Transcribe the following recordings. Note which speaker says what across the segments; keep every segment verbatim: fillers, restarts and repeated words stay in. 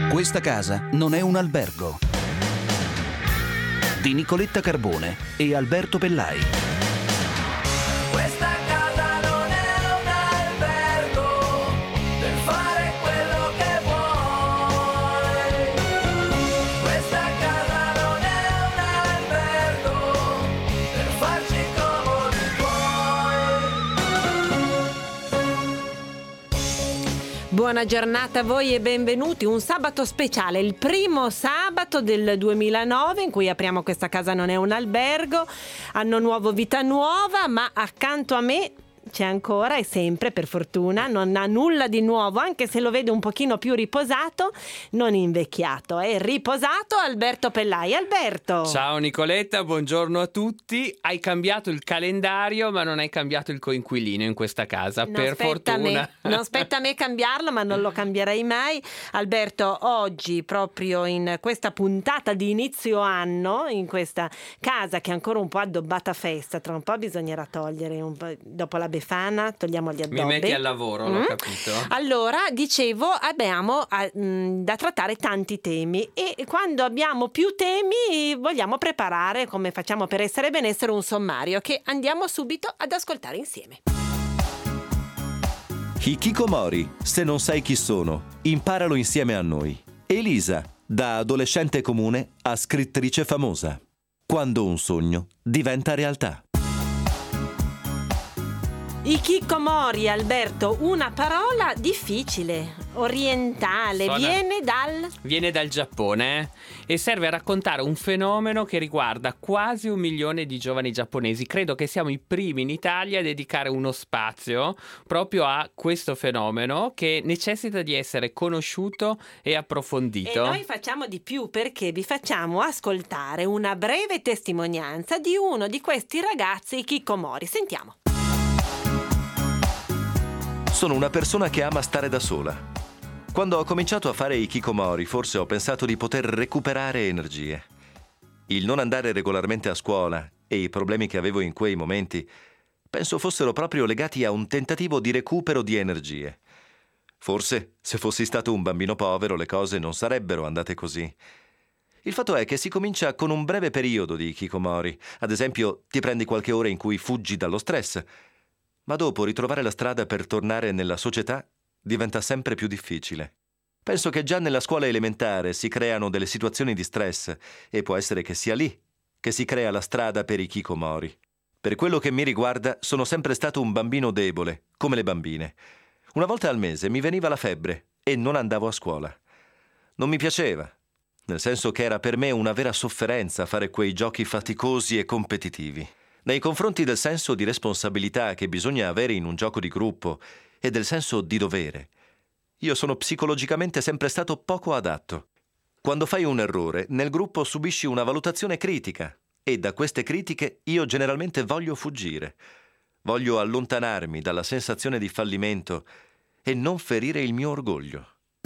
Speaker 1: Questa casa non è un albergo. Di Nicoletta Carbone e Alberto Pellai.
Speaker 2: Questa casa non è un albergo per fare quello che vuoi. Questa casa non è un albergo per farci comodi tuoi.
Speaker 3: Buona giornata a voi e benvenuti. Un sabato speciale, il primo sabato del duemilanove in cui apriamo Questa casa non è un albergo. Anno nuovo, vita nuova, ma accanto a me c'è ancora e sempre, per fortuna, non ha nulla di nuovo, anche se lo vedo un pochino più riposato, non invecchiato, è riposato Alberto Pellai. Alberto!
Speaker 4: Ciao Nicoletta, buongiorno a tutti. Hai cambiato il calendario, ma non hai cambiato il coinquilino in questa casa,
Speaker 3: Non
Speaker 4: per
Speaker 3: spetta a
Speaker 4: fortuna.
Speaker 3: me, non spetta a me cambiarlo, ma non lo cambierei mai. Alberto, oggi, proprio in questa puntata di inizio anno, in questa casa che è ancora un po' addobbata a festa, tra un po' bisognerà togliere, un po', dopo la Befana, togliamo gli addobbi.
Speaker 4: Mi metti al lavoro,
Speaker 3: Mm?
Speaker 4: l'ho capito.
Speaker 3: Allora, dicevo, abbiamo ah, mh, da trattare tanti temi e quando abbiamo più temi vogliamo preparare, come facciamo per Essere e Benessere, un sommario che andiamo subito ad ascoltare insieme.
Speaker 5: Hikikomori, se non sai chi sono, imparalo insieme a noi. Elisa, da adolescente comune a scrittrice famosa. Quando un sogno diventa realtà.
Speaker 3: Hikikomori, Alberto, una parola difficile, orientale,
Speaker 4: Suona-
Speaker 3: viene dal...
Speaker 4: Viene dal Giappone eh? E serve a raccontare un fenomeno che riguarda quasi un milione di giovani giapponesi. Credo che siamo i primi in Italia a dedicare uno spazio proprio a questo fenomeno che necessita di essere conosciuto e approfondito.
Speaker 3: E noi facciamo di più perché vi facciamo ascoltare una breve testimonianza di uno di questi ragazzi hikikomori. Sentiamo.
Speaker 5: Sono una persona che ama stare da sola. Quando ho cominciato a fare hikikomori, forse ho pensato di poter recuperare energie. Il non andare regolarmente a scuola e i problemi che avevo in quei momenti penso fossero proprio legati a un tentativo di recupero di energie. Forse, se fossi stato un bambino povero, le cose non sarebbero andate così. Il fatto è che si comincia con un breve periodo di hikikomori. Ad esempio, ti prendi qualche ora in cui fuggi dallo stress, ma dopo ritrovare la strada per tornare nella società diventa sempre più difficile. Penso che già nella scuola elementare si creano delle situazioni di stress e può essere che sia lì che si crea la strada per i hikikomori. Per quello che mi riguarda, sono sempre stato un bambino debole, come le bambine. Una volta al mese mi veniva la febbre e non andavo a scuola. Non mi piaceva, nel senso che era per me una vera sofferenza fare quei giochi faticosi e competitivi. Nei confronti del senso di responsabilità che bisogna avere in un gioco di gruppo e del senso di dovere, io sono psicologicamente sempre stato poco adatto. Quando fai un errore, nel gruppo subisci una valutazione critica e da queste critiche io generalmente voglio fuggire. Voglio allontanarmi dalla sensazione di fallimento e non ferire il mio orgoglio.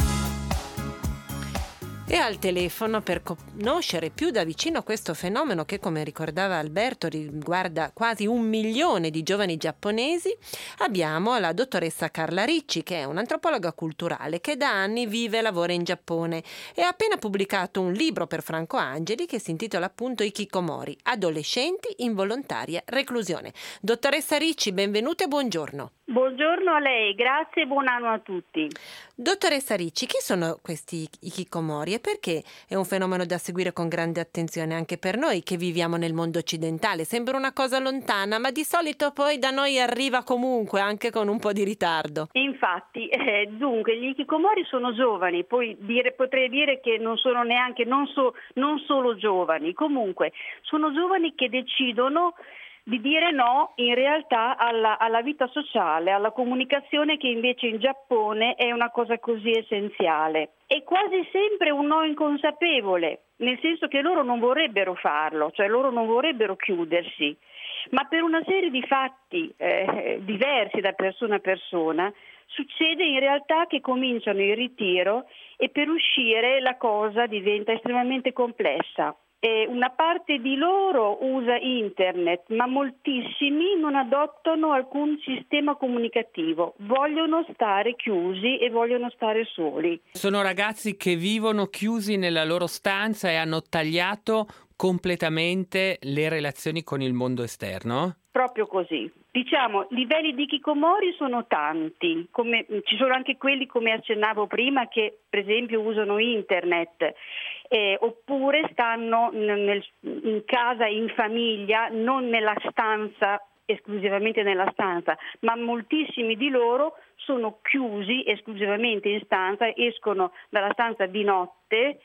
Speaker 3: E al telefono, per conoscere più da vicino questo fenomeno che, come ricordava Alberto, riguarda quasi un milione di giovani giapponesi, abbiamo la dottoressa Carla Ricci, che è un'antropologa culturale che da anni vive e lavora in Giappone e ha appena pubblicato un libro per Franco Angeli che si intitola appunto Hikikomori, adolescenti in volontaria reclusione. Dottoressa Ricci, benvenuta e buongiorno.
Speaker 6: Buongiorno a lei, grazie e buon anno a tutti.
Speaker 3: Dottoressa Ricci, chi sono questi hikikomori e perché è un fenomeno da seguire con grande attenzione anche per noi che viviamo nel mondo occidentale? Sembra una cosa lontana, ma di solito poi da noi arriva comunque, anche con un po' di ritardo.
Speaker 6: Infatti, eh, dunque, gli hikikomori sono giovani, poi dire, potrei dire che non sono neanche, non, so, non solo giovani, comunque sono giovani che decidono di dire no in realtà alla, alla vita sociale, alla comunicazione che invece in Giappone è una cosa così essenziale. È quasi sempre un no inconsapevole, nel senso che loro non vorrebbero farlo, cioè loro non vorrebbero chiudersi, ma per una serie di fatti eh, diversi da persona a persona succede in realtà che cominciano il ritiro e per uscire la cosa diventa estremamente complessa. eh, una parte di loro usa internet, ma moltissimi non adottano alcun sistema comunicativo, vogliono stare chiusi e vogliono stare soli.
Speaker 4: Sono ragazzi che vivono chiusi nella loro stanza e hanno tagliato completamente le relazioni con il mondo esterno?
Speaker 6: Proprio così. Diciamo, livelli di hikikomori sono tanti, come, ci sono anche quelli, come accennavo prima, che per esempio usano internet, eh, oppure stanno nel, in casa, in famiglia, non nella stanza, esclusivamente nella stanza, ma moltissimi di loro sono chiusi esclusivamente in stanza, escono dalla stanza di notte,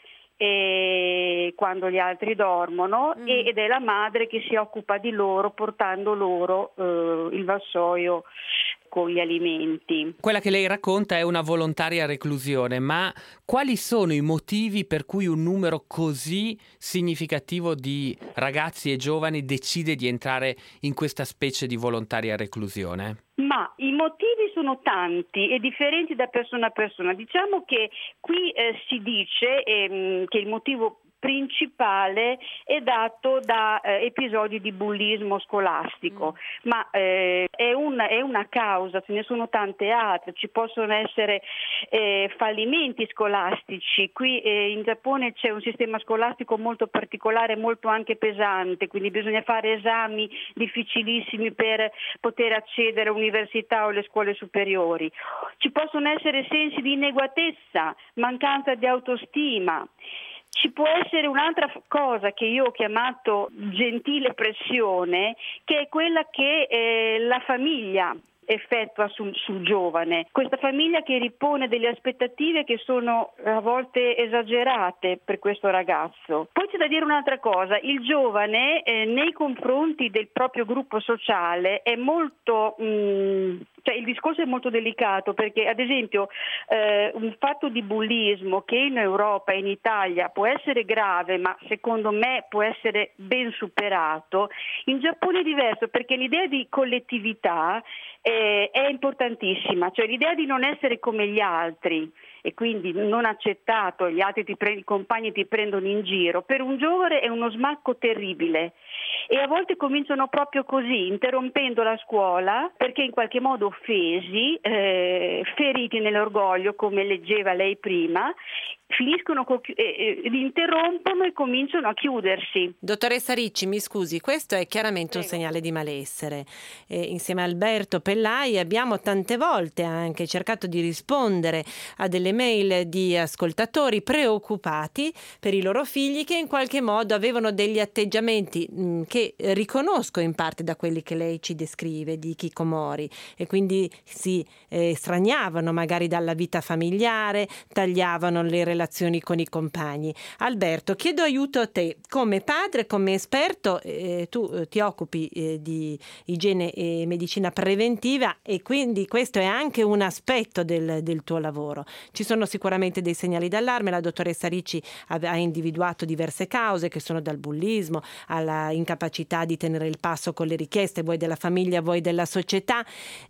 Speaker 6: e quando gli altri dormono, mm. ed è la madre che si occupa di loro portando loro eh, il vassoio con gli alimenti.
Speaker 4: Quella che lei racconta è una volontaria reclusione, ma quali sono i motivi per cui un numero così significativo di ragazzi e giovani decide di entrare in questa specie di volontaria reclusione?
Speaker 6: Ma i motivi sono tanti e differenti da persona a persona. Diciamo che qui eh, si dice ehm, che il motivo principale è dato da eh, episodi di bullismo scolastico, mm. ma eh, è, una, è una causa, ce ne sono tante altre, ci possono essere eh, fallimenti scolastici. Qui eh, in Giappone c'è un sistema scolastico molto particolare, molto anche pesante, quindi bisogna fare esami difficilissimi per poter accedere all'università o alle scuole superiori. Ci possono essere sensi di inadeguatezza, mancanza di autostima. Ci può essere un'altra cosa che io ho chiamato gentile pressione, che è quella che eh, la famiglia effettua sul, sul giovane. Questa famiglia che ripone delle aspettative che sono a volte esagerate per questo ragazzo. Poi c'è da dire un'altra cosa, il giovane eh, nei confronti del proprio gruppo sociale è molto, mh, cioè il discorso è molto delicato, perché ad esempio eh, un fatto di bullismo che in Europa e in Italia può essere grave, ma secondo me può essere ben superato, in Giappone è diverso, perché l'idea di collettività eh, è importantissima, cioè l'idea di non essere come gli altri e quindi non accettato, gli altri ti pre- i compagni ti prendono in giro, per un giovane è uno smacco terribile e a volte cominciano proprio così, interrompendo la scuola perché in qualche modo offesi, eh, feriti nell'orgoglio, come leggeva lei prima, finiscono, co- eh, eh, li interrompono e cominciano a chiudersi.
Speaker 3: Dottoressa Ricci, mi scusi, questo è chiaramente un segnale di malessere. Eh, insieme a Alberto Pellai abbiamo tante volte anche cercato di rispondere a delle mail di ascoltatori preoccupati per i loro figli che in qualche modo avevano degli atteggiamenti mh, che riconosco in parte da quelli che lei ci descrive di hikikomori, e quindi si eh, straniavano magari dalla vita familiare, tagliavano le relazioni con i compagni. Alberto, chiedo aiuto a te come padre, come esperto, eh, tu eh, ti occupi eh, di igiene e medicina preventiva e quindi questo è anche un aspetto del, del tuo lavoro. Ci sono sicuramente dei segnali d'allarme, la dottoressa Ricci ha, ha individuato diverse cause che sono dal bullismo alla incapacità di tenere il passo con le richieste, vuoi della famiglia, vuoi della società.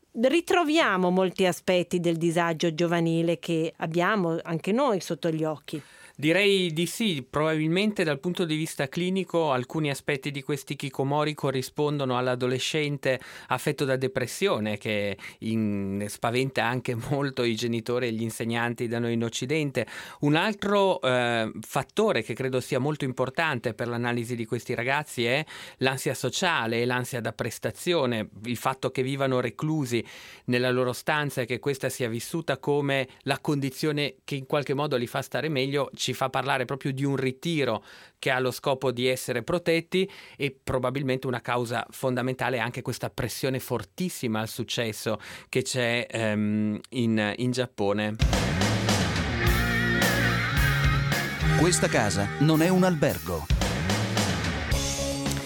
Speaker 3: Ritroviamo molti aspetti del disagio giovanile che abbiamo anche noi sotto gli occhi.
Speaker 4: Direi di sì, probabilmente dal punto di vista clinico alcuni aspetti di questi hikikomori corrispondono all'adolescente affetto da depressione che in, spaventa anche molto i genitori e gli insegnanti da noi in Occidente. Un altro eh, fattore che credo sia molto importante per l'analisi di questi ragazzi è l'ansia sociale e l'ansia da prestazione, il fatto che vivano reclusi nella loro stanza e che questa sia vissuta come la condizione che in qualche modo li fa stare meglio, ci fa parlare proprio di un ritiro che ha lo scopo di essere protetti, e probabilmente una causa fondamentale è anche questa pressione fortissima al successo che c'è ehm, in, in Giappone.
Speaker 1: Questa casa non è un albergo.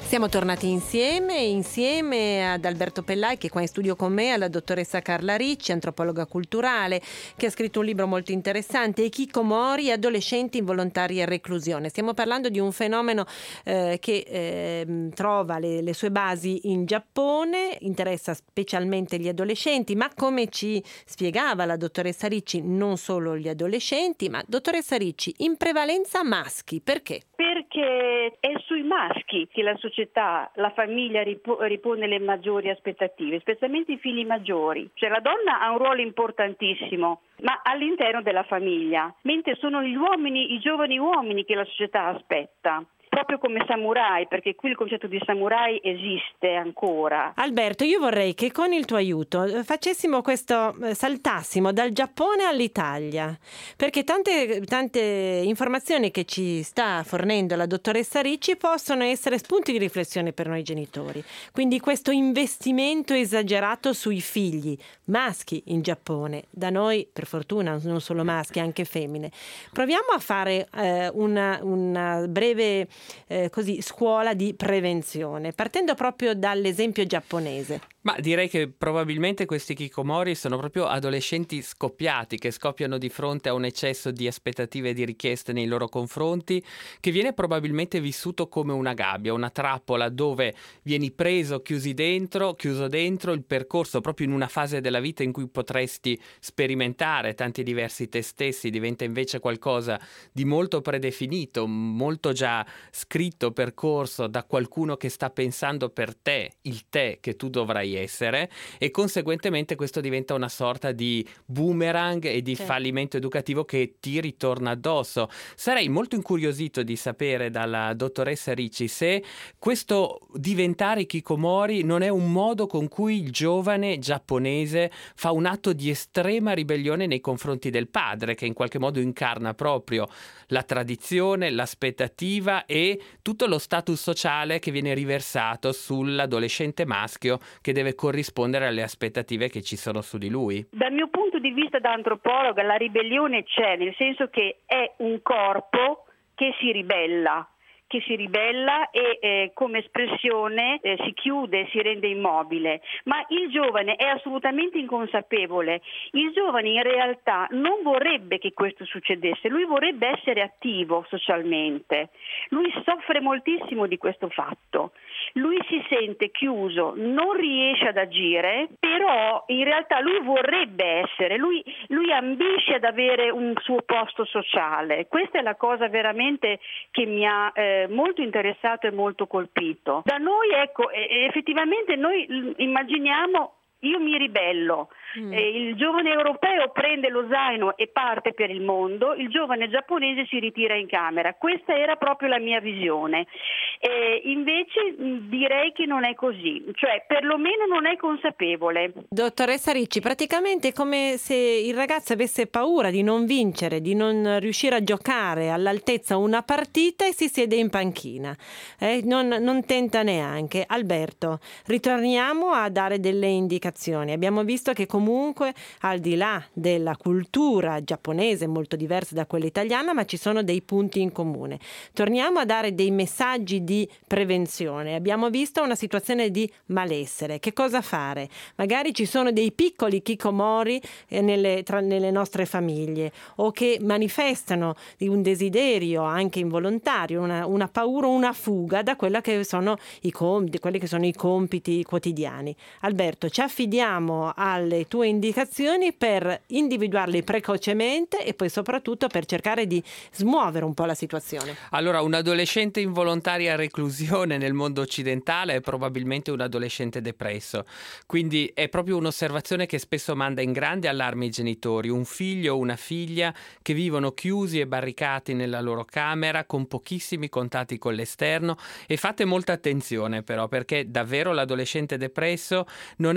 Speaker 3: Siamo tornati insieme, insieme ad Alberto Pellai, che è qua in studio con me, alla dottoressa Carla Ricci, antropologa culturale, che ha scritto un libro molto interessante, Hikikomori, adolescenti involontaria reclusione. Stiamo parlando di un fenomeno eh, che eh, trova le, le sue basi in Giappone, interessa specialmente gli adolescenti, ma come ci spiegava la dottoressa Ricci, non solo gli adolescenti, ma dottoressa Ricci, in prevalenza maschi, perché?
Speaker 6: Perché è sui maschi che la società, la famiglia ripo- ripone le maggiori aspettative, specialmente i figli maggiori. Cioè la donna ha un ruolo importantissimo, ma all'interno della famiglia, mentre sono gli uomini, i giovani uomini che la società aspetta. Proprio come samurai, perché qui il concetto di samurai esiste ancora.
Speaker 3: Alberto, io vorrei che con il tuo aiuto facessimo questo, eh, saltassimo dal Giappone all'Italia, perché tante, tante informazioni che ci sta fornendo la dottoressa Ricci possono essere spunti di riflessione per noi genitori. Quindi questo investimento esagerato sui figli maschi in Giappone, da noi per fortuna non solo maschi, anche femmine. Proviamo a fare eh, una, una breve Eh, così, scuola di prevenzione, partendo proprio dall'esempio giapponese.
Speaker 4: Ma direi che probabilmente questi hikikomori sono proprio adolescenti scoppiati, che scoppiano di fronte a un eccesso di aspettative e di richieste nei loro confronti, che viene probabilmente vissuto come una gabbia, una trappola dove vieni preso, chiusi dentro, chiuso dentro il percorso proprio in una fase della vita in cui potresti sperimentare tanti diversi te stessi, diventa invece qualcosa di molto predefinito, molto già scritto, percorso da qualcuno che sta pensando per te, il te che tu dovrai essere, e conseguentemente questo diventa una sorta di boomerang e di
Speaker 3: Certo.
Speaker 4: fallimento educativo che ti ritorna addosso. Sarei molto incuriosito di sapere dalla dottoressa Ricci se questo diventare hikikomori non è un modo con cui il giovane giapponese fa un atto di estrema ribellione nei confronti del padre, che in qualche modo incarna proprio la tradizione, l'aspettativa e tutto lo status sociale che viene riversato sull'adolescente maschio che deve corrispondere alle aspettative che ci sono su di lui.
Speaker 6: Dal mio punto di vista da antropologa la ribellione c'è, nel senso che è un corpo che si ribella. che si ribella e eh, come espressione eh, si chiude, si rende immobile, ma il giovane è assolutamente inconsapevole. Il giovane in realtà non vorrebbe che questo succedesse, lui vorrebbe essere attivo socialmente, lui soffre moltissimo di questo fatto, lui si sente chiuso, non riesce ad agire, però in realtà lui vorrebbe essere, lui, lui ambisce ad avere un suo posto sociale. Questa è la cosa veramente che mi ha eh, molto interessato e molto colpito. Da noi, ecco, effettivamente noi immaginiamo, io mi ribello, mm. eh, il giovane europeo prende lo zaino e parte per il mondo, il giovane giapponese si ritira in camera. Questa era proprio la mia visione. Eh, invece mh, direi che non è così, cioè perlomeno non è consapevole.
Speaker 3: Dottoressa Ricci, praticamente è come se il ragazzo avesse paura di non vincere, di non riuscire a giocare all'altezza una partita e si siede in panchina, eh, non, non tenta neanche. Alberto, ritorniamo a dare delle indicazioni. Abbiamo visto che comunque al di là della cultura giapponese molto diversa da quella italiana, ma ci sono dei punti in comune. Torniamo a dare dei messaggi di prevenzione. Abbiamo visto una situazione di malessere. Che cosa fare? Magari ci sono dei piccoli hikikomori eh, nelle, tra, nelle nostre famiglie, o che manifestano un desiderio anche involontario, una, una paura, una fuga da quella che sono i compiti, quelli che sono i compiti quotidiani. Alberto, ci affidiamo alle tue indicazioni per individuarli precocemente e poi soprattutto per cercare di smuovere un po' la situazione.
Speaker 4: Allora, un adolescente involontaria reclusione nel mondo occidentale è probabilmente un adolescente depresso, quindi è proprio un'osservazione che spesso manda in grande allarme i genitori, un figlio o una figlia che vivono chiusi e barricati nella loro camera con pochissimi contatti con l'esterno. E fate molta attenzione però, perché davvero l'adolescente depresso non è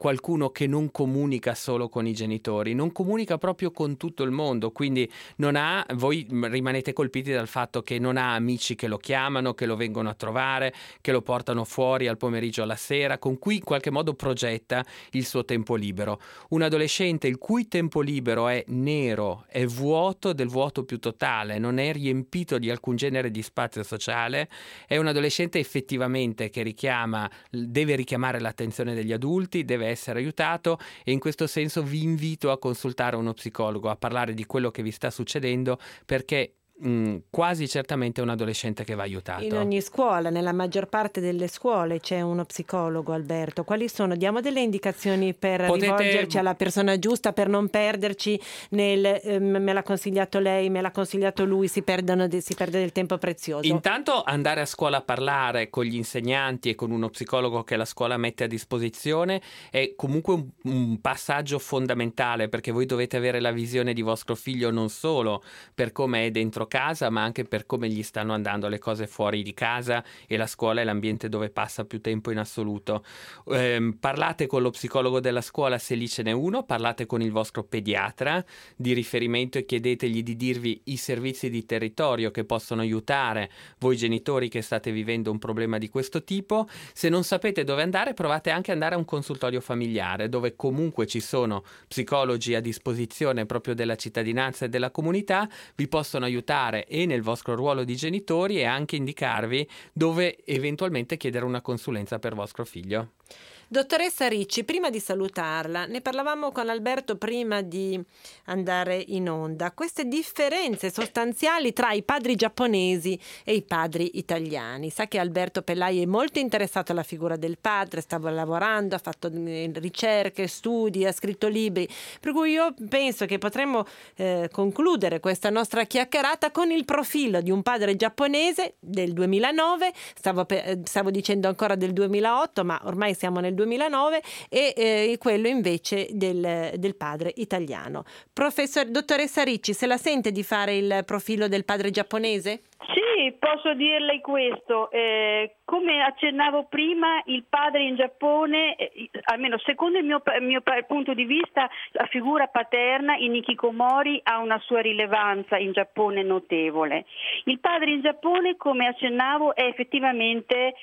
Speaker 4: qualcuno che non comunica solo con i genitori, non comunica proprio con tutto il mondo, quindi non ha, voi rimanete colpiti dal fatto che non ha amici che lo chiamano, che lo vengono a trovare, che lo portano fuori al pomeriggio, alla sera, con cui in qualche modo progetta il suo tempo libero. Un adolescente il cui tempo libero è nero, è vuoto del vuoto più totale, non è riempito di alcun genere di spazio sociale, è un adolescente effettivamente che richiama, deve richiamare l'attenzione degli adulti, deve essere aiutato, e in questo senso vi invito a consultare uno psicologo, a parlare di quello che vi sta succedendo, perché mh, quasi certamente è un adolescente che va aiutato.
Speaker 3: In ogni scuola, nella maggior parte delle scuole c'è uno psicologo, Alberto. Quali sono? Diamo delle indicazioni per
Speaker 4: Potete-
Speaker 3: rivolgerci alla persona giusta, per non perderci nel eh, me l'ha consigliato lei, me l'ha consigliato lui, si perdono de- si perde del tempo prezioso.
Speaker 4: Intanto andare a scuola a parlare con gli insegnanti e con uno psicologo che la scuola mette a disposizione è comunque un, un passaggio fondamentale, perché voi dovete avere la visione di vostro figlio non solo per come è dentro casa, ma anche per come gli stanno andando le cose fuori di casa, e la scuola è l'ambiente dove passa più tempo in assoluto. Ehm, parlate con lo psicologo della scuola se lì ce n'è uno, parlate con il vostro pediatra di riferimento e chiedetegli di dirvi i servizi di territorio che possono aiutare voi genitori che state vivendo un problema di questo tipo. Se non sapete dove andare, provate anche ad andare a un consultorio familiare, dove comunque ci sono psicologi a disposizione proprio della cittadinanza e della comunità, vi possono aiutare e nel vostro ruolo di genitori, e anche indicarvi dove eventualmente chiedere una consulenza per vostro figlio.
Speaker 3: Dottoressa Ricci, prima di salutarla, ne parlavamo con Alberto prima di andare in onda, queste differenze sostanziali tra i padri giapponesi e i padri italiani. Sa che Alberto Pellai è molto interessato alla figura del padre, stava lavorando, ha fatto ricerche, studi, ha scritto libri, per cui io penso che potremmo eh, concludere questa nostra chiacchierata con il profilo di un padre giapponese del duemilanove, stavo, pe- stavo dicendo ancora del duemilaotto, ma ormai siamo nel duemilanove, e eh, quello invece del, del padre italiano. Professor, dottoressa Ricci, se la sente di fare il profilo del padre giapponese?
Speaker 6: Sì, posso dirle questo. Eh, come accennavo prima, il padre in Giappone, eh, almeno secondo il mio, il mio punto di vista, la figura paterna in hikikomori ha una sua rilevanza in Giappone notevole. Il padre in Giappone, come accennavo, è effettivamente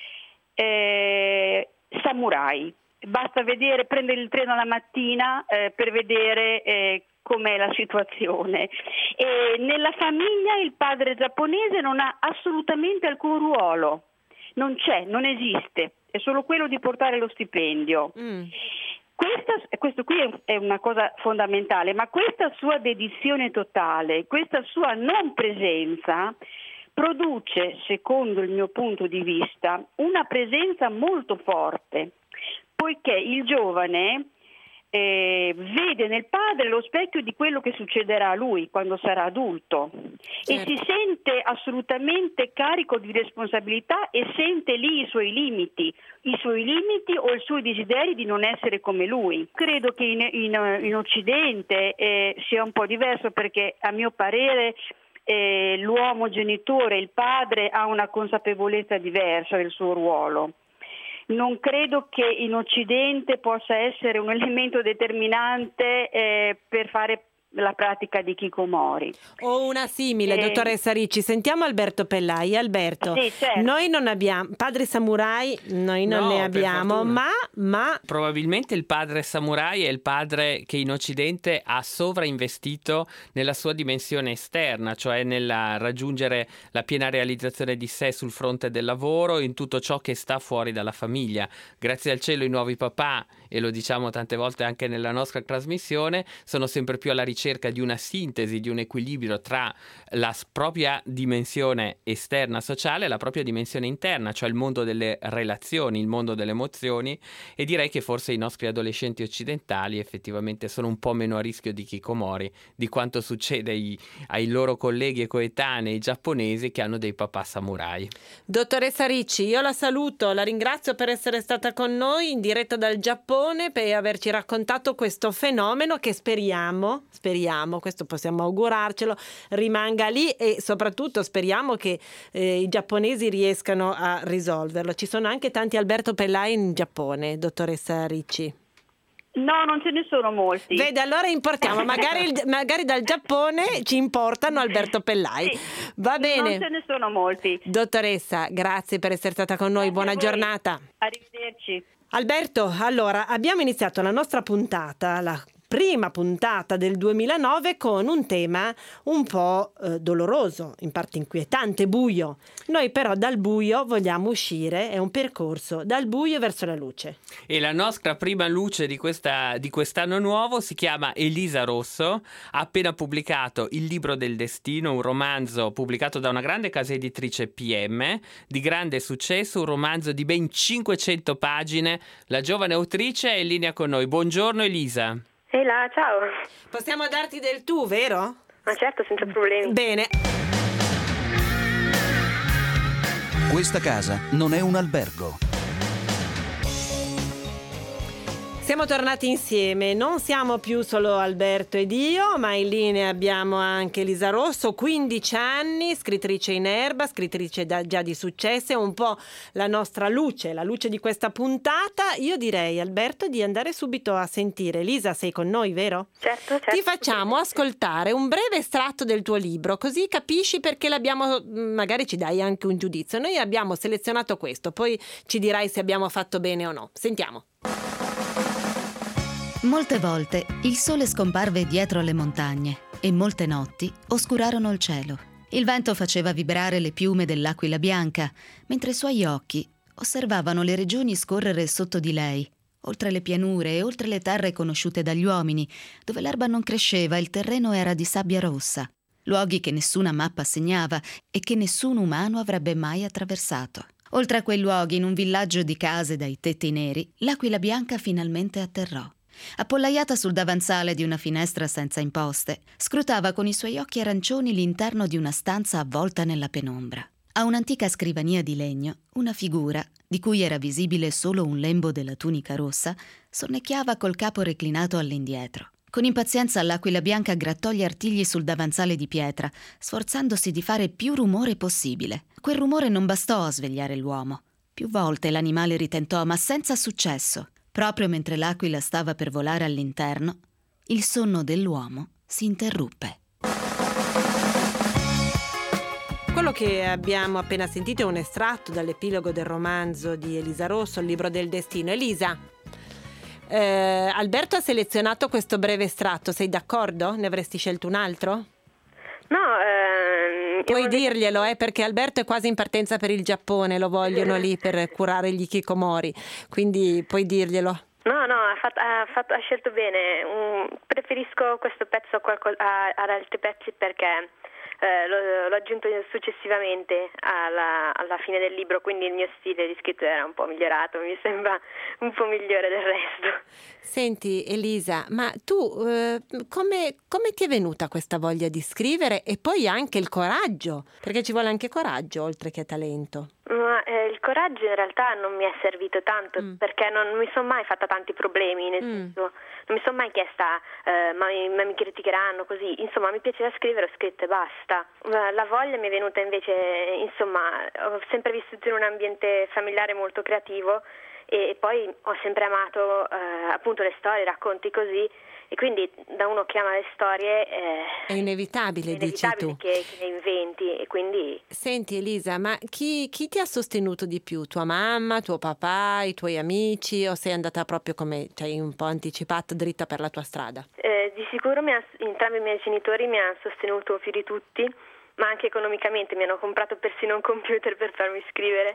Speaker 6: eh, samurai. Basta vedere, prendere il treno la mattina eh, per vedere eh, com'è la situazione. E nella famiglia il padre giapponese non ha assolutamente alcun ruolo, non c'è, non esiste, è solo quello di portare lo stipendio. Mm. Questa, questo qui è una cosa fondamentale, ma questa sua dedizione totale, questa sua non presenza produce, secondo il mio punto di vista, una presenza molto forte, poiché il giovane eh, vede nel padre lo specchio di quello che succederà a lui quando sarà adulto. Certo. E si sente assolutamente carico di responsabilità e sente lì i suoi limiti, i suoi limiti o i suoi desideri di non essere come lui. Credo che in, in, in Occidente eh, sia un po' diverso, perché a mio parere eh, l'uomo genitore, il padre, ha una consapevolezza diversa del suo ruolo. Non credo che in Occidente possa essere un elemento determinante eh, per fare la pratica di hikikomori.
Speaker 3: O una simile, eh, dottoressa Ricci. Sentiamo Alberto Pellai. Alberto,
Speaker 6: sì, certo.
Speaker 3: Noi non abbiamo padri samurai, noi non
Speaker 4: no,
Speaker 3: ne abbiamo, ma, ma
Speaker 4: probabilmente il padre samurai è il padre che in Occidente ha sovrainvestito nella sua dimensione esterna, cioè nel raggiungere la piena realizzazione di sé sul fronte del lavoro, in tutto ciò che sta fuori dalla famiglia. Grazie al cielo i nuovi papà, e lo diciamo tante volte anche nella nostra trasmissione, sono sempre più alla ricerca cerca di una sintesi, di un equilibrio tra la propria dimensione esterna sociale e la propria dimensione interna, cioè il mondo delle relazioni, il mondo delle emozioni, e direi che forse i nostri adolescenti occidentali effettivamente sono un po' meno a rischio di hikikomori di quanto succede ai, ai loro colleghi e coetanei giapponesi che hanno dei papà samurai.
Speaker 3: Dottoressa Ricci, io la saluto, la ringrazio per essere stata con noi in diretta dal Giappone, per averci raccontato questo fenomeno che speriamo, speriamo Speriamo, questo possiamo augurarcelo, rimanga lì, e soprattutto speriamo che eh, i giapponesi riescano a risolverlo. Ci sono anche tanti Alberto Pellai in Giappone, dottoressa Ricci.
Speaker 6: No, non ce ne sono molti.
Speaker 3: Vede, allora importiamo, magari, il- magari dal Giappone ci importano Alberto Pellai.
Speaker 6: Sì.
Speaker 3: Va bene.
Speaker 6: Non ce ne sono molti.
Speaker 3: Dottoressa, grazie per essere stata con noi, buona
Speaker 6: Grazie a voi.
Speaker 3: giornata.
Speaker 6: Arrivederci.
Speaker 3: Alberto, allora abbiamo iniziato la nostra puntata, la prima puntata del duemilanove, con un tema un po' eh, doloroso, in parte inquietante, buio. Noi però dal buio vogliamo uscire, è un percorso dal buio verso la luce.
Speaker 4: E la nostra prima luce di, questa, di quest'anno nuovo si chiama Elisa Rosso, ha appena pubblicato Il libro del destino, un romanzo pubblicato da una grande casa editrice P M, di grande successo, un romanzo di ben cinquecento pagine. La giovane autrice è in linea con noi. Buongiorno Elisa.
Speaker 7: Ehi là, ciao.
Speaker 3: Possiamo darti del tu, vero?
Speaker 7: Ma certo, senza problemi.
Speaker 3: Bene.
Speaker 1: Questa casa non è un albergo.
Speaker 3: Siamo tornati insieme, non siamo più solo Alberto ed io, ma in linea abbiamo anche Elisa Rosso, quindici anni, scrittrice in erba, scrittrice da, già di successo, è un po' la nostra luce, la luce di questa puntata. Io direi, Alberto, di andare subito a sentire. Elisa, sei con noi, vero?
Speaker 7: Certo, certo.
Speaker 3: Ti facciamo ascoltare un breve estratto del tuo libro, così capisci perché l'abbiamo, magari ci dai anche un giudizio. Noi abbiamo selezionato questo, poi ci dirai se abbiamo fatto bene o no. Sentiamo.
Speaker 8: Molte volte il sole scomparve dietro le montagne e molte notti oscurarono il cielo. Il vento faceva vibrare le piume dell'aquila bianca, mentre i suoi occhi osservavano le regioni scorrere sotto di lei, oltre le pianure e oltre le terre conosciute dagli uomini, dove l'erba non cresceva e il terreno era di sabbia rossa. Luoghi che nessuna mappa segnava e che nessun umano avrebbe mai attraversato. Oltre a quei luoghi, in un villaggio di case dai tetti neri, l'aquila bianca finalmente atterrò. Appollaiata sul davanzale di una finestra senza imposte, scrutava con i suoi occhi arancioni l'interno di una stanza avvolta nella penombra. A un'antica scrivania di legno, una figura, di cui era visibile solo un lembo della tunica rossa, sonnecchiava col capo reclinato all'indietro. Con impazienza l'aquila bianca grattò gli artigli sul davanzale di pietra, sforzandosi di fare più rumore possibile. Quel rumore non bastò a svegliare l'uomo. Più volte l'animale ritentò, ma senza successo. Proprio mentre l'aquila stava per volare all'interno, il sonno dell'uomo si interruppe.
Speaker 3: Quello che abbiamo appena sentito è un estratto dall'epilogo del romanzo di Elisa Rosso, Il libro del destino. Elisa, eh, Alberto ha selezionato questo breve estratto, sei d'accordo? Ne avresti scelto un altro?
Speaker 7: No, ehm,
Speaker 3: Puoi
Speaker 7: io-
Speaker 3: dirglielo, eh, perché Alberto è quasi in partenza per il Giappone, lo vogliono lì per curare gli hikikomori, quindi puoi dirglielo.
Speaker 7: No, no, ha, fatto, ha, fatto- ha scelto bene. Mm, preferisco questo pezzo a qualco- a- ad altri pezzi perché eh, l'ho, l'ho aggiunto successivamente alla, alla fine del libro, quindi il mio stile di scritto era un po' migliorato, mi sembra un po' migliore del resto.
Speaker 3: Senti Elisa, ma tu eh, come, come ti è venuta questa voglia di scrivere e poi anche il coraggio? Perché ci vuole anche coraggio oltre che talento.
Speaker 7: Ma eh, il coraggio in realtà non mi è servito tanto
Speaker 3: Mm.
Speaker 7: perché non mi sono mai fatta tanti problemi, nel
Speaker 3: Mm.
Speaker 7: senso non mi sono mai chiesta eh, ma, mi, ma mi criticheranno così, insomma mi piaceva scrivere, ho scritto e basta. Ma la voglia mi è venuta invece, insomma ho sempre vissuto in un ambiente familiare molto creativo e poi ho sempre amato eh, appunto le storie, i racconti così, e quindi da uno che ama le storie eh,
Speaker 3: È inevitabile,
Speaker 7: è
Speaker 3: dici
Speaker 7: inevitabile
Speaker 3: tu.
Speaker 7: che, che ne inventi, e quindi
Speaker 3: Senti Elisa, ma chi, chi ti ha sostenuto di più? Tua mamma, tuo papà, i tuoi amici, o sei andata proprio come, cioè un po' anticipata, dritta per la tua strada?
Speaker 7: Eh, di sicuro mi ha, entrambi i miei genitori mi hanno sostenuto più di tutti, ma anche economicamente mi hanno comprato persino un computer per farmi scrivere,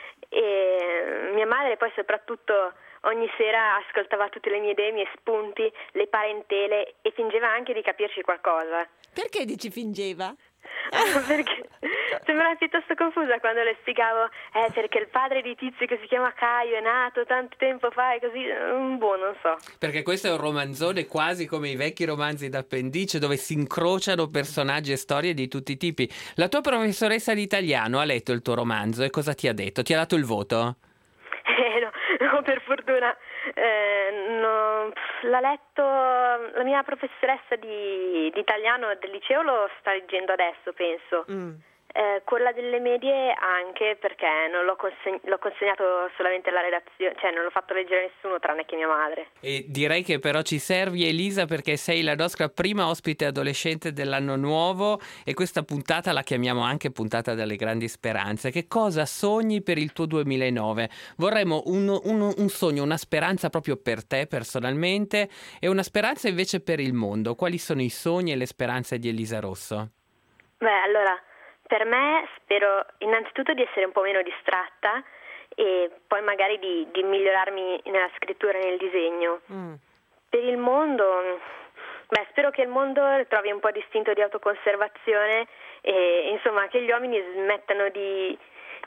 Speaker 7: e mia madre poi soprattutto ogni sera ascoltava tutte le mie idee, i miei spunti, le parentele, e fingeva anche di capirci qualcosa.
Speaker 3: Perché dici fingeva?
Speaker 7: Perché sembrava piuttosto confusa quando le spiegavo eh perché il padre di Tizio che si chiama Caio è nato tanto tempo fa e così, un boh, non so.
Speaker 4: Perché questo è un romanzone quasi come i vecchi romanzi d'appendice, dove si incrociano personaggi e storie di tutti i tipi. La tua professoressa di italiano ha letto il tuo romanzo e cosa ti ha detto? Ti ha dato il voto?
Speaker 7: Eh, no, no, per fortuna eh, no, l'ha letto la mia professoressa di, di italiano del liceo, lo sta leggendo adesso, penso.
Speaker 3: Mm.
Speaker 7: Eh, quella delle medie anche, perché non l'ho, conseg- l'ho consegnato solamente alla redazione, cioè non l'ho fatto leggere a nessuno tranne che mia madre.
Speaker 4: E direi che però ci servi, Elisa, perché sei la nostra prima ospite adolescente dell'anno nuovo e questa puntata la chiamiamo anche puntata delle grandi speranze. Che cosa sogni per il tuo duemilanove? Vorremmo un, un, un sogno, una speranza proprio per te personalmente e una speranza invece per il mondo. Quali sono i sogni e le speranze di Elisa Rosso?
Speaker 7: Beh, allora, per me spero innanzitutto di essere un po' meno distratta e poi magari di, di migliorarmi nella scrittura e nel disegno. Mm. Per il mondo, beh, spero che il mondo trovi un po' di istinto di autoconservazione e insomma che gli uomini smettano di...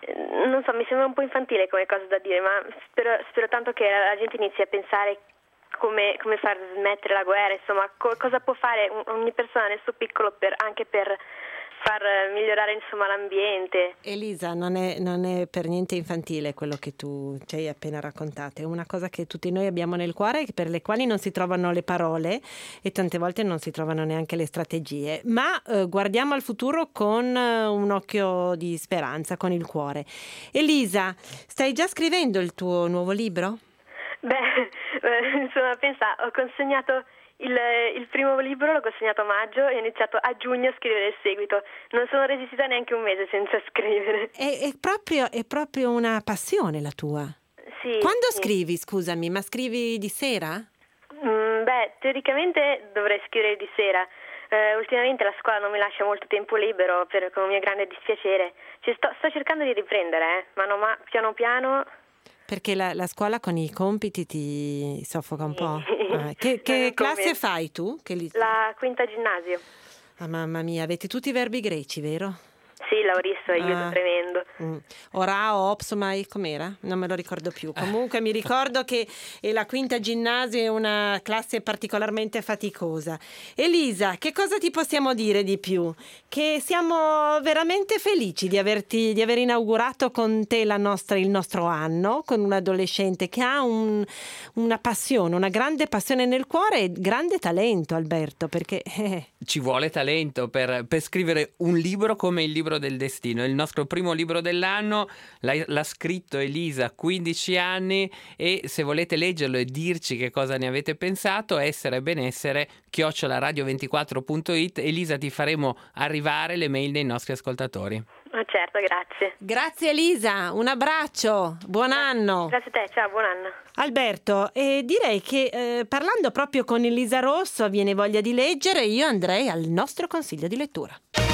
Speaker 7: non so, mi sembra un po' infantile come cosa da dire, ma spero, spero tanto che la gente inizi a pensare come, come far smettere la guerra, insomma, co- cosa può fare ogni persona nel suo piccolo per, anche per far migliorare insomma l'ambiente.
Speaker 3: Elisa, non è, non è per niente infantile quello che tu ci hai appena raccontato, è una cosa che tutti noi abbiamo nel cuore, per le quali non si trovano le parole e tante volte non si trovano neanche le strategie, ma eh, guardiamo al futuro con eh, un occhio di speranza, con il cuore. Elisa, stai già scrivendo il tuo nuovo libro?
Speaker 7: Beh, eh, insomma, pensa, ho consegnato Il, il primo libro, l'ho consegnato a maggio e ho iniziato a giugno a scrivere il seguito. Non sono resistita neanche un mese senza scrivere.
Speaker 3: È, è, proprio, è proprio una passione la tua?
Speaker 7: Sì.
Speaker 3: Quando
Speaker 7: sì.
Speaker 3: scrivi, scusami, ma scrivi di sera?
Speaker 7: Mm, beh, teoricamente dovrei scrivere di sera. Eh, ultimamente la scuola non mi lascia molto tempo libero, per, con un mio grande dispiacere. Ci sto, sto cercando di riprendere, eh, ma, no, ma piano piano...
Speaker 3: Perché la, la scuola con i compiti ti soffoca un po'? Ah, che che classe fai tu? Che li...
Speaker 7: La quinta ginnasio.
Speaker 3: Ah, mamma mia, avete tutti i verbi greci, vero?
Speaker 7: Sì, l'auristo, aiuto
Speaker 3: ah.
Speaker 7: tremendo.
Speaker 3: Mm. Orao, opsomai, com'era? Non me lo ricordo più. Comunque mi ricordo che la quinta ginnasio è una classe particolarmente faticosa. Elisa, che cosa ti possiamo dire di più? Che siamo veramente felici di averti, di aver inaugurato con te la nostra, il nostro anno, con un adolescente che ha un, una passione, una grande passione nel cuore e grande talento, Alberto, perché... Eh.
Speaker 4: Ci vuole talento per, per scrivere un libro come il libro del destino, il nostro primo libro dell'anno, l'ha, l'ha scritto Elisa, quindici anni, e se volete leggerlo e dirci che cosa ne avete pensato, essere benessere chiocciola radio ventiquattro punto it. Elisa, ti faremo arrivare le mail dei nostri ascoltatori.
Speaker 7: Oh, certo, grazie.
Speaker 3: Grazie Elisa, un abbraccio, buon anno.
Speaker 7: Grazie a te, ciao, buon anno.
Speaker 3: Alberto, eh, direi che eh, parlando proprio con Elisa Rosso viene voglia di leggere, io andrei al nostro consiglio di lettura.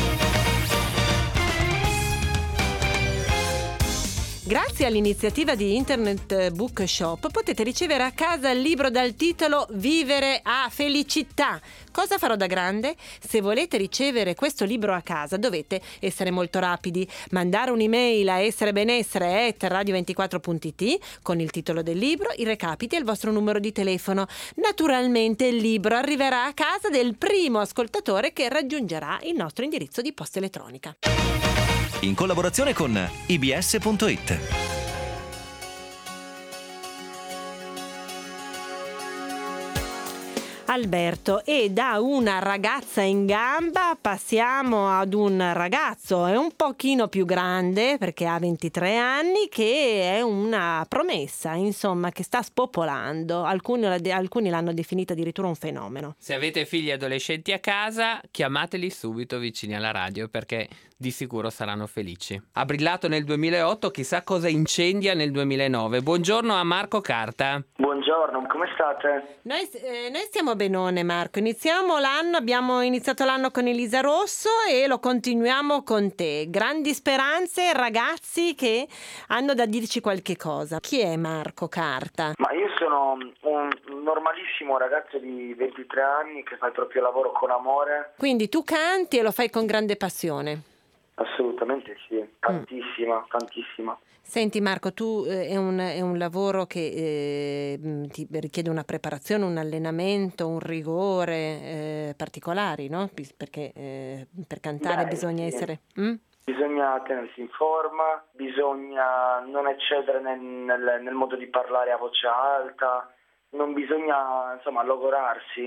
Speaker 3: Grazie all'iniziativa di Internet Bookshop potete ricevere a casa il libro dal titolo Vivere a felicità. Cosa farò da grande? Se volete ricevere questo libro a casa dovete essere molto rapidi, mandare un'email a esserebenessere chiocciola radio ventiquattro punto it con il titolo del libro, i recapiti e il vostro numero di telefono. Naturalmente il libro arriverà a casa del primo ascoltatore che raggiungerà il nostro indirizzo di posta elettronica.
Speaker 1: In collaborazione con i b s punto it.
Speaker 3: Alberto, e da una ragazza in gamba passiamo ad un ragazzo, è un pochino più grande perché ha ventitré anni, che è una promessa, insomma, che sta spopolando. Alcuni, alcuni l'hanno definita addirittura un fenomeno.
Speaker 4: Se avete figli adolescenti a casa, chiamateli subito vicini alla radio perché di sicuro saranno felici. Ha brillato nel duemilaotto, chissà cosa incendia nel duemilanove. Buongiorno a Marco Carta.
Speaker 9: Buongiorno, come state?
Speaker 3: Noi, eh, noi stiamo benone, Marco. Iniziamo l'anno, abbiamo iniziato l'anno con Elisa Rosso e lo continuiamo con te. Grandi speranze, ragazzi che hanno da dirci qualche cosa. Chi è Marco Carta?
Speaker 9: Ma io sono un normalissimo ragazzo di ventitré anni che fa il proprio lavoro con amore.
Speaker 3: Quindi tu canti e lo fai con grande passione?
Speaker 9: Assolutamente sì, tantissima, mm. tantissima.
Speaker 3: Senti Marco, tu eh, è, un, è un lavoro che eh, ti richiede una preparazione, un allenamento, un rigore eh, particolari, no? Perché eh, per cantare
Speaker 9: Beh,
Speaker 3: bisogna
Speaker 9: sì.
Speaker 3: essere... Mm?
Speaker 9: Bisogna tenersi in forma, bisogna non eccedere nel, nel, nel modo di parlare a voce alta, non bisogna insomma logorarsi.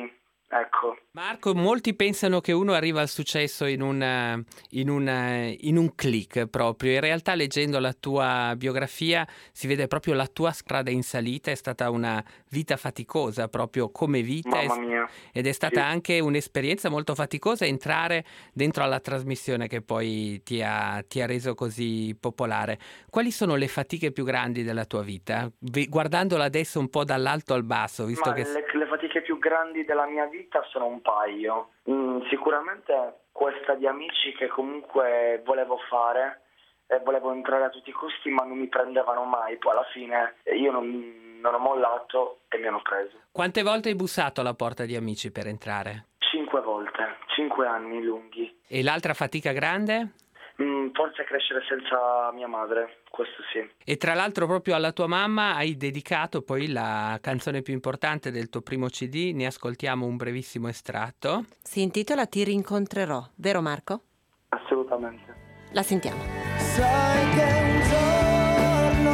Speaker 9: Ecco.
Speaker 4: Marco, molti pensano che uno arriva al successo in un, in un, in un click proprio. In realtà, leggendo la tua biografia si vede proprio la tua strada in salita. È stata una vita faticosa proprio come vita.
Speaker 9: Mamma mia.
Speaker 4: Ed è stata
Speaker 9: Sì.
Speaker 4: anche un'esperienza molto faticosa entrare dentro alla trasmissione che poi ti ha, ti ha reso così popolare. Quali sono le fatiche più grandi della tua vita? Ve- guardandola adesso un po' dall'alto al basso, visto
Speaker 9: Ma
Speaker 4: che...
Speaker 9: le, le fatiche più grandi della mia vita sono un paio. Mm, sicuramente questa di amici che comunque volevo fare e volevo entrare a tutti i costi, ma non mi prendevano mai. Poi alla fine io non, non ho mollato e mi hanno preso.
Speaker 4: Quante volte hai bussato alla porta di amici per entrare?
Speaker 9: Cinque volte, cinque anni lunghi.
Speaker 4: E l'altra fatica grande?
Speaker 9: Mm, forse crescere senza mia madre, questo sì.
Speaker 4: E tra l'altro proprio alla tua mamma hai dedicato poi la canzone più importante del tuo primo C D, ne ascoltiamo un brevissimo estratto.
Speaker 3: Si intitola Ti rincontrerò, vero Marco?
Speaker 9: Assolutamente.
Speaker 3: La sentiamo.
Speaker 2: Sai che un giorno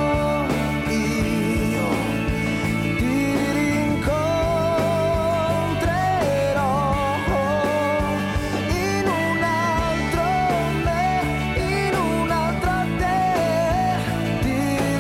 Speaker 2: io ti rincontrerò in un altro me, in un altro te, ti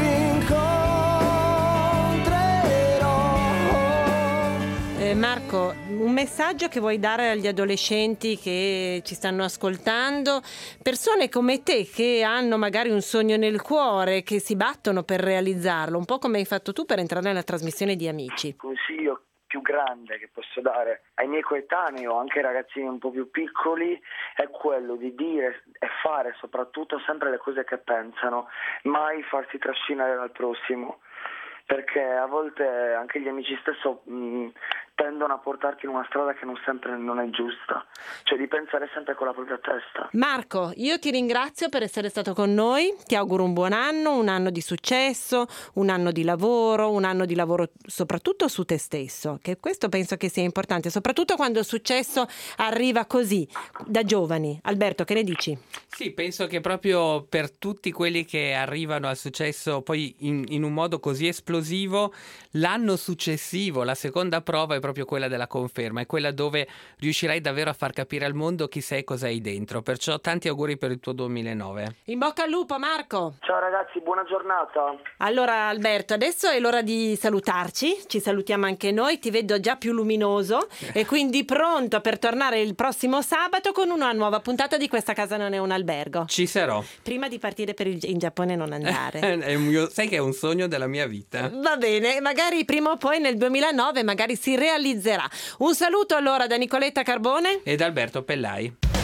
Speaker 2: rincontrerò.
Speaker 3: Eh, Marco, un messaggio che vuoi dare agli adolescenti che ci stanno ascoltando, persone come te che hanno magari un sogno nel cuore, che si battono per realizzarlo, un po' come hai fatto tu per entrare nella trasmissione di Amici.
Speaker 9: Il consiglio più grande che posso dare ai miei coetanei o anche ai ragazzini un po' più piccoli è quello di dire e fare soprattutto sempre le cose che pensano, mai farsi trascinare dal prossimo, perché a volte anche gli amici stesso mh, tendono a portarti in una strada che non sempre non è giusta, cioè di pensare sempre con la propria testa.
Speaker 3: Marco, io ti ringrazio per essere stato con noi, ti auguro un buon anno, un anno di successo, un anno di lavoro, un anno di lavoro soprattutto su te stesso, che questo penso che sia importante, soprattutto quando il successo arriva così, da giovani. Alberto, che ne dici?
Speaker 4: Sì, penso che proprio per tutti quelli che arrivano al successo poi in, in un modo così esplosivo, l'anno successivo, la seconda prova è proprio quella della conferma, è quella dove riuscirai davvero a far capire al mondo chi sei e cosa hai dentro. Perciò tanti auguri per il tuo duemilanove.
Speaker 3: In bocca al lupo, Marco!
Speaker 9: Ciao ragazzi, buona giornata.
Speaker 3: Allora Alberto, adesso è l'ora di salutarci, ci salutiamo anche noi, ti vedo già più luminoso e quindi pronto per tornare il prossimo sabato con una nuova puntata di Questa casa non è un albergo.
Speaker 4: Ci sarò.
Speaker 3: Prima di partire per il, in Giappone non andare.
Speaker 4: È un mio- sai che è un sogno della mia vita.
Speaker 3: Va bene, magari prima o poi nel duemilanove magari si realizzerà. Un saluto allora da Nicoletta Carbone
Speaker 4: Ed Alberto Pellai.